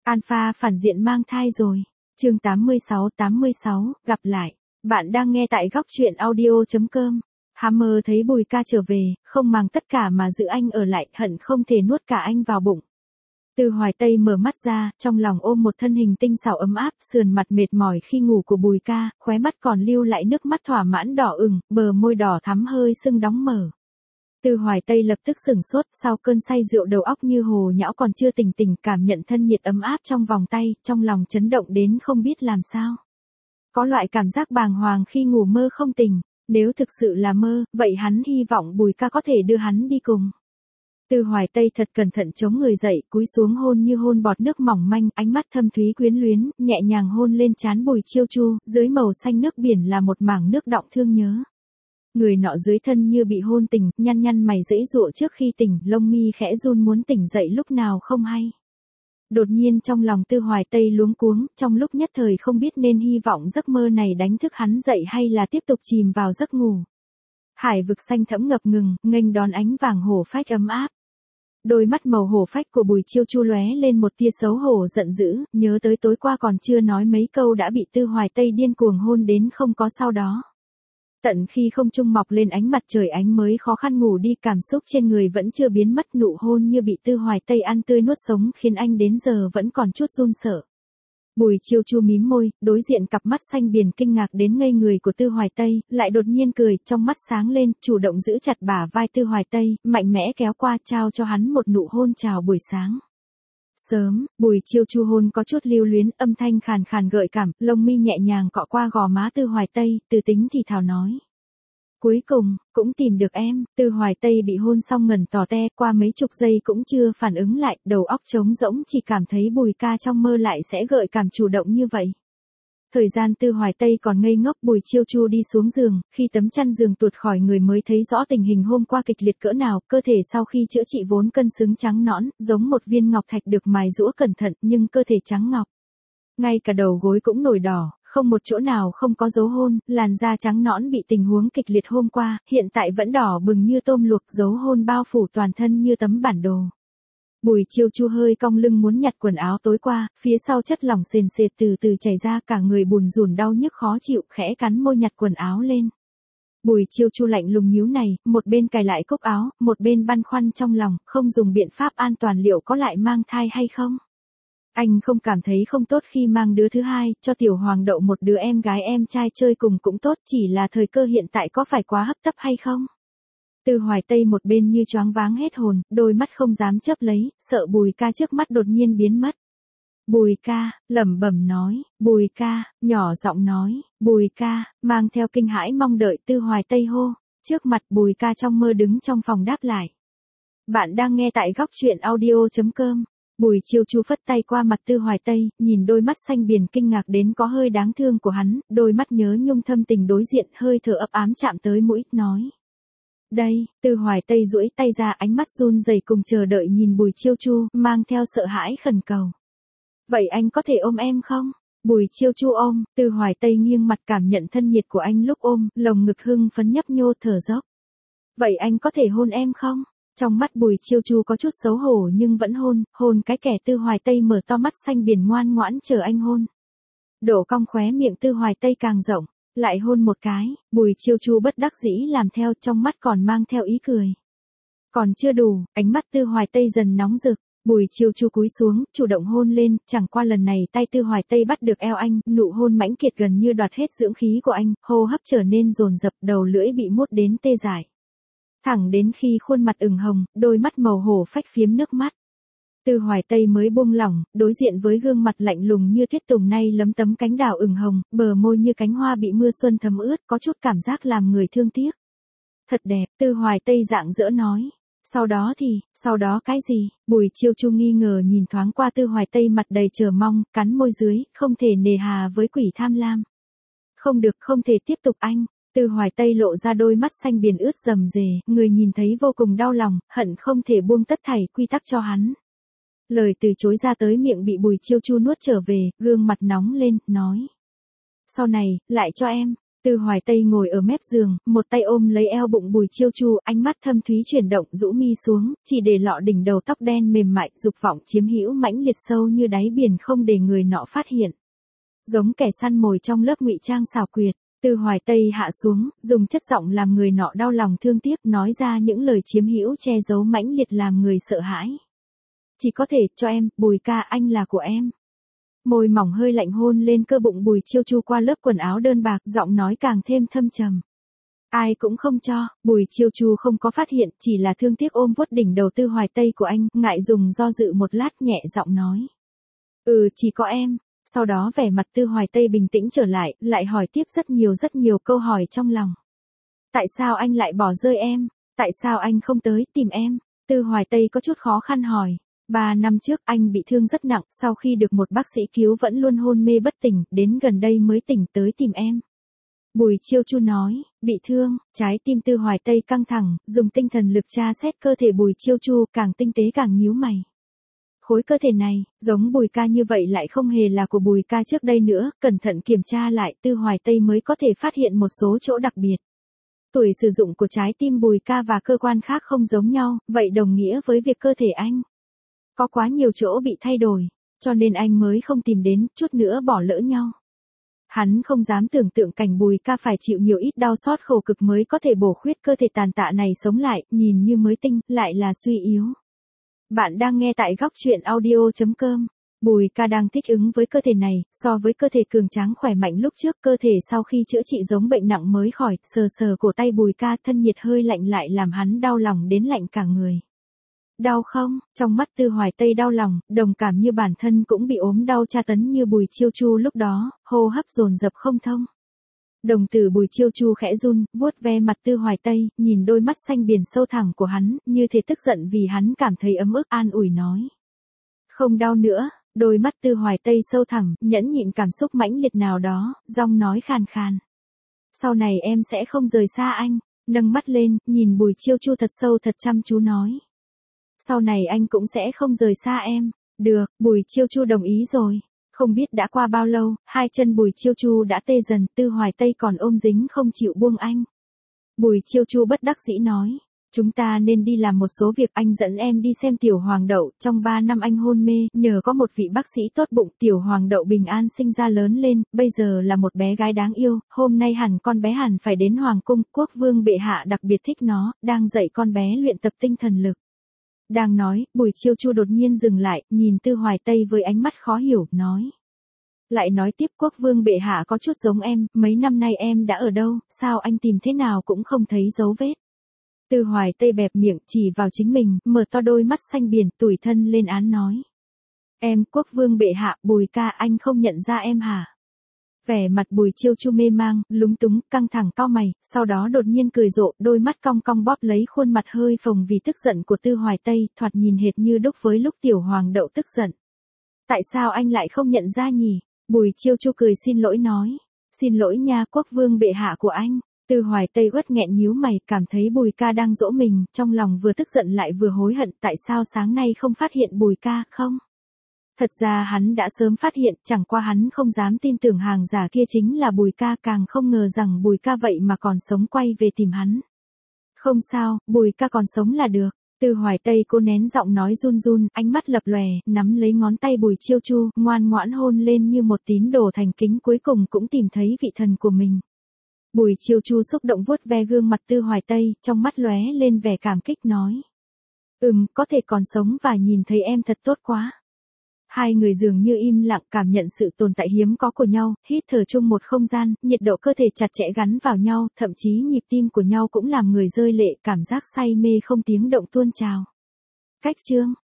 Alpha phản diện mang thai rồi. Chương 86, gặp lại. Bạn đang nghe tại góc truyện audio.com. Hammer thấy Bùi Ca trở về, không màng tất cả mà giữ anh ở lại, hận không thể nuốt cả anh vào bụng. Từ Hoài Tây mở mắt ra, trong lòng ôm một thân hình tinh xảo ấm áp, sườn mặt mệt mỏi khi ngủ của Bùi Ca, khóe mắt còn lưu lại nước mắt thỏa mãn đỏ ửng, bờ môi đỏ thắm hơi sưng đóng mở. Từ Hoài Tây lập tức sửng sốt, sau cơn say rượu đầu óc như hồ nhão còn chưa tỉnh cảm nhận thân nhiệt ấm áp trong vòng tay, trong lòng chấn động đến không biết làm sao. Có loại cảm giác bàng hoàng khi ngủ mơ không tỉnh, nếu thực sự là mơ, vậy hắn hy vọng Bùi Ca có thể đưa hắn đi cùng. Từ Hoài Tây thật cẩn thận chống người dậy, cúi xuống hôn như hôn bọt nước mỏng manh, ánh mắt thâm thúy quyến luyến, nhẹ nhàng hôn lên trán Bùi Chiêu Chu, dưới màu xanh nước biển là một mảng nước đọng thương nhớ. Người nọ dưới thân như bị hôn tỉnh, nhăn mày giãy giụa trước khi tỉnh, lông mi khẽ run muốn tỉnh dậy lúc nào không hay. Đột nhiên trong lòng Tư Hoài Tây luống cuống, trong lúc nhất thời không biết nên hy vọng giấc mơ này đánh thức hắn dậy hay là tiếp tục chìm vào giấc ngủ. Hải vực xanh thẫm ngập ngừng, nghênh đón ánh vàng hổ phách ấm áp. Đôi mắt màu hổ phách của Bùi Chiêu Chu lóe lên một tia xấu hổ giận dữ, nhớ tới tối qua còn chưa nói mấy câu đã bị Tư Hoài Tây điên cuồng hôn đến không có sau đó. Tận khi không trung mọc lên ánh mặt trời ánh mới khó khăn ngủ đi, cảm xúc trên người vẫn chưa biến mất, nụ hôn như bị Tư Hoài Tây ăn tươi nuốt sống khiến anh đến giờ vẫn còn chút run sợ. Bùi Chiêu Chu mím môi, đối diện cặp mắt xanh biển kinh ngạc đến ngây người của Tư Hoài Tây, lại đột nhiên cười, trong mắt sáng lên, chủ động giữ chặt bả vai Tư Hoài Tây, mạnh mẽ kéo qua trao cho hắn một nụ hôn chào buổi sáng. Sớm, Bùi Chiêu Chu hôn có chút lưu luyến, âm thanh khàn khàn gợi cảm, lông mi nhẹ nhàng cọ qua gò má Tư Hoài Tây, từ tính thì thào nói. Cuối cùng, cũng tìm được em. Tư Hoài Tây bị hôn xong ngẩn tò te, qua mấy chục giây cũng chưa phản ứng lại, đầu óc trống rỗng, chỉ cảm thấy Bùi Ca trong mơ lại sẽ gợi cảm chủ động như vậy. Thời gian Tư Hoài Tây còn ngây ngốc, Bùi Chiêu Chu đi xuống giường, khi tấm chăn giường tuột khỏi người mới thấy rõ tình hình hôm qua kịch liệt cỡ nào, cơ thể sau khi chữa trị vốn cân xứng trắng nõn, giống một viên ngọc thạch được mài giũa cẩn thận, nhưng cơ thể trắng ngọc. Ngay cả đầu gối cũng nổi đỏ, không một chỗ nào không có dấu hôn, làn da trắng nõn bị tình huống kịch liệt hôm qua, hiện tại vẫn đỏ bừng như tôm luộc, dấu hôn bao phủ toàn thân như tấm bản đồ. Bùi Chiêu Chu hơi cong lưng muốn nhặt quần áo tối qua, phía sau chất lỏng sền sệt từ từ chảy ra, cả người bùn rùn đau nhức khó chịu, khẽ cắn môi nhặt quần áo lên. Bùi Chiêu Chu lạnh lùng nhíu này, một bên cài lại cúc áo, một bên băn khoăn trong lòng, không dùng biện pháp an toàn liệu có lại mang thai hay không? Anh không cảm thấy không tốt khi mang đứa thứ hai, cho Tiểu Hoàng đậu một đứa em gái em trai chơi cùng cũng tốt, chỉ là thời cơ hiện tại có phải quá hấp tấp hay không? Tư Hoài Tây một bên như choáng váng hết hồn, đôi mắt không dám chớp lấy, sợ Bùi Ca trước mắt đột nhiên biến mất. Bùi Ca, lẩm bẩm nói, Bùi Ca, nhỏ giọng nói, Bùi Ca, mang theo kinh hãi mong đợi Tư Hoài Tây hô, trước mặt Bùi Ca trong mơ đứng trong phòng đáp lại. Bạn đang nghe tại góc truyện audio.com. Bùi Chiêu Chu phất tay qua mặt Tư Hoài Tây, nhìn đôi mắt xanh biển kinh ngạc đến có hơi đáng thương của hắn, đôi mắt nhớ nhung thâm tình đối diện, hơi thở ấp ám chạm tới mũi, nói. Đây, Tư Hoài Tây duỗi tay ra, ánh mắt run rẩy cùng chờ đợi nhìn Bùi Chiêu Chu, mang theo sợ hãi khẩn cầu. Vậy anh có thể ôm em không? Bùi Chiêu Chu ôm, Tư Hoài Tây nghiêng mặt cảm nhận thân nhiệt của anh lúc ôm, lồng ngực hưng phấn nhấp nhô thở dốc. Vậy anh có thể hôn em không? Trong mắt Bùi Chiêu Chu có chút xấu hổ nhưng vẫn hôn cái kẻ. Tư Hoài Tây mở to mắt xanh biển ngoan ngoãn chờ anh hôn. Độ cong khóe miệng Tư Hoài Tây càng rộng, lại hôn một cái, Bùi Chiêu Chu bất đắc dĩ làm theo, trong mắt còn mang theo ý cười. Còn chưa đủ, ánh mắt Tư Hoài Tây dần nóng rực, Bùi Chiêu Chu cúi xuống, chủ động hôn lên, chẳng qua lần này tay Tư Hoài Tây bắt được eo anh, nụ hôn mãnh liệt gần như đoạt hết dưỡng khí của anh, hô hấp trở nên dồn dập, đầu lưỡi bị mút đến tê dại. Thẳng đến khi khuôn mặt ửng hồng, đôi mắt màu hổ phách phiếm nước mắt. Tư Hoài Tây mới buông lỏng, đối diện với gương mặt lạnh lùng như tuyết tùng nay lấm tấm cánh đào ửng hồng, bờ môi như cánh hoa bị mưa xuân thấm ướt, có chút cảm giác làm người thương tiếc. Thật đẹp, Tư Hoài Tây rạng rỡ nói. Sau đó cái gì? Bùi Chiêu Chu nghi ngờ nhìn thoáng qua Tư Hoài Tây mặt đầy chờ mong, cắn môi dưới, không thể nề hà với quỷ tham lam. Không được, không thể tiếp tục anh. Tư Hoài Tây lộ ra đôi mắt xanh biển ướt rầm rề, người nhìn thấy vô cùng đau lòng, hận không thể buông tất thảy quy tắc cho hắn. Lời từ chối ra tới miệng bị Bùi Chiêu Chu nuốt trở về, gương mặt nóng lên, nói. Sau này, lại cho em. Tư Hoài Tây ngồi ở mép giường, một tay ôm lấy eo bụng Bùi Chiêu Chu, ánh mắt thâm thúy chuyển động, rũ mi xuống, chỉ để lộ đỉnh đầu tóc đen mềm mại, dục vọng chiếm hữu mãnh liệt sâu như đáy biển không để người nọ phát hiện. Giống kẻ săn mồi trong lớp ngụy trang xảo quyệt, Tư Hoài Tây hạ xuống, dùng chất giọng làm người nọ đau lòng thương tiếc, nói ra những lời chiếm hữu che giấu mãnh liệt làm người sợ hãi. Chỉ có thể cho em, Bùi ca, anh là của em. Môi mỏng hơi lạnh hôn lên cơ bụng Bùi Chiêu Chu qua lớp quần áo đơn bạc, giọng nói càng thêm thâm trầm. Ai cũng không cho, Bùi Chiêu Chu không có phát hiện, chỉ là thương tiếc ôm vuốt đỉnh đầu Tư Hoài Tây của anh, ngại dùng do dự một lát nhẹ giọng nói. Chỉ có em. Sau đó vẻ mặt Tư Hoài Tây bình tĩnh trở lại hỏi tiếp rất nhiều câu hỏi trong lòng. Tại sao anh lại bỏ rơi em? Tại sao anh không tới tìm em? Tư Hoài Tây có chút khó khăn hỏi. 3 năm trước anh bị thương rất nặng, sau khi được một bác sĩ cứu vẫn luôn hôn mê bất tỉnh, đến gần đây mới tỉnh tới tìm em. Bùi Chiêu Chu nói, bị thương, trái tim Tư Hoài Tây căng thẳng, dùng tinh thần lực tra xét cơ thể Bùi Chiêu Chu, càng tinh tế càng nhíu mày. Khối cơ thể này, giống Bùi ca như vậy lại không hề là của Bùi ca trước đây nữa, cẩn thận kiểm tra lại, Tư Hoài Tây mới có thể phát hiện một số chỗ đặc biệt. Tuổi sử dụng của trái tim Bùi ca và cơ quan khác không giống nhau, vậy đồng nghĩa với việc cơ thể anh có quá nhiều chỗ bị thay đổi, cho nên anh mới không tìm đến, chút nữa bỏ lỡ nhau. Hắn không dám tưởng tượng cảnh Bùi ca phải chịu nhiều ít đau xót khổ cực mới có thể bổ khuyết cơ thể tàn tạ này sống lại, nhìn như mới tinh, lại là suy yếu. Bạn đang nghe tại góc truyện audio.com. Bùi ca đang thích ứng với cơ thể này, so với cơ thể cường tráng khỏe mạnh lúc trước, cơ thể sau khi chữa trị giống bệnh nặng mới khỏi, sờ cổ tay Bùi ca, thân nhiệt hơi lạnh lại làm hắn đau lòng đến lạnh cả người. Đau không? Trong mắt Tư Hoài Tây đau lòng, đồng cảm như bản thân cũng bị ốm đau tra tấn như Bùi Chiêu Chu lúc đó, hô hấp dồn dập không thông. Đồng tử Bùi Chiêu Chu khẽ run, vuốt ve mặt Tư Hoài Tây, nhìn đôi mắt xanh biển sâu thẳm của hắn, như thể tức giận vì hắn cảm thấy ấm ức, an ủi nói. Không đau nữa, đôi mắt Tư Hoài Tây sâu thẳm, nhẫn nhịn cảm xúc mãnh liệt nào đó, giọng nói khàn khàn. Sau này em sẽ không rời xa anh, nâng mắt lên, nhìn Bùi Chiêu Chu thật sâu thật chăm chú nói. Sau này anh cũng sẽ không rời xa em. Được, Bùi Chiêu Chu đồng ý rồi. Không biết đã qua bao lâu, hai chân Bùi Chiêu Chu đã tê dần, Tư Hoài Tây còn ôm dính không chịu buông anh. Bùi Chiêu Chu bất đắc dĩ nói, chúng ta nên đi làm một số việc, anh dẫn em đi xem Tiểu Hoàng đậu, trong 3 năm anh hôn mê, nhờ có một vị bác sĩ tốt bụng, Tiểu Hoàng đậu bình an sinh ra lớn lên, bây giờ là một bé gái đáng yêu, hôm nay con bé hẳn phải đến Hoàng cung, quốc vương bệ hạ đặc biệt thích nó, đang dạy con bé luyện tập tinh thần lực. Đang nói, Bùi Chiêu Chu đột nhiên dừng lại, nhìn Tư Hoài Tây với ánh mắt khó hiểu, nói. Lại nói tiếp, quốc vương bệ hạ có chút giống em, mấy năm nay em đã ở đâu, sao anh tìm thế nào cũng không thấy dấu vết. Tư Hoài Tây bẹp miệng, chỉ vào chính mình, mở to đôi mắt xanh biển, tủi thân lên án nói. Em, quốc vương bệ hạ, Bùi ca, anh không nhận ra em hả? Vẻ mặt Bùi Chiêu Chu mê mang, lúng túng, căng thẳng cau mày, sau đó đột nhiên cười rộ, đôi mắt cong cong bóp lấy khuôn mặt hơi phồng vì tức giận của Tư Hoài Tây, thoạt nhìn hệt như đúc với lúc Tiểu Hoàng đậu tức giận. Tại sao anh lại không nhận ra nhỉ? Bùi Chiêu Chu cười xin lỗi nói. Xin lỗi nha, quốc vương bệ hạ của anh. Tư Hoài Tây uất nghẹn nhíu mày, cảm thấy Bùi ca đang dỗ mình, trong lòng vừa tức giận lại vừa hối hận, tại sao sáng nay không phát hiện Bùi ca, không? Thật ra hắn đã sớm phát hiện, chẳng qua hắn không dám tin tưởng hàng giả kia chính là Bùi ca, càng không ngờ rằng Bùi ca vậy mà còn sống quay về tìm hắn. Không sao, Bùi ca còn sống là được. Tư Hoài Tây cô nén giọng nói run run, ánh mắt lập lòe, nắm lấy ngón tay Bùi Chiêu Chu, ngoan ngoãn hôn lên như một tín đồ thành kính, cuối cùng cũng tìm thấy vị thần của mình. Bùi Chiêu Chu xúc động vuốt ve gương mặt Tư Hoài Tây, trong mắt lóe lên vẻ cảm kích nói. Có thể còn sống và nhìn thấy em thật tốt quá. Hai người dường như im lặng cảm nhận sự tồn tại hiếm có của nhau, hít thở chung một không gian, nhiệt độ cơ thể chặt chẽ gắn vào nhau, thậm chí nhịp tim của nhau cũng làm người rơi lệ, cảm giác say mê không tiếng động tuôn trào. Cách chương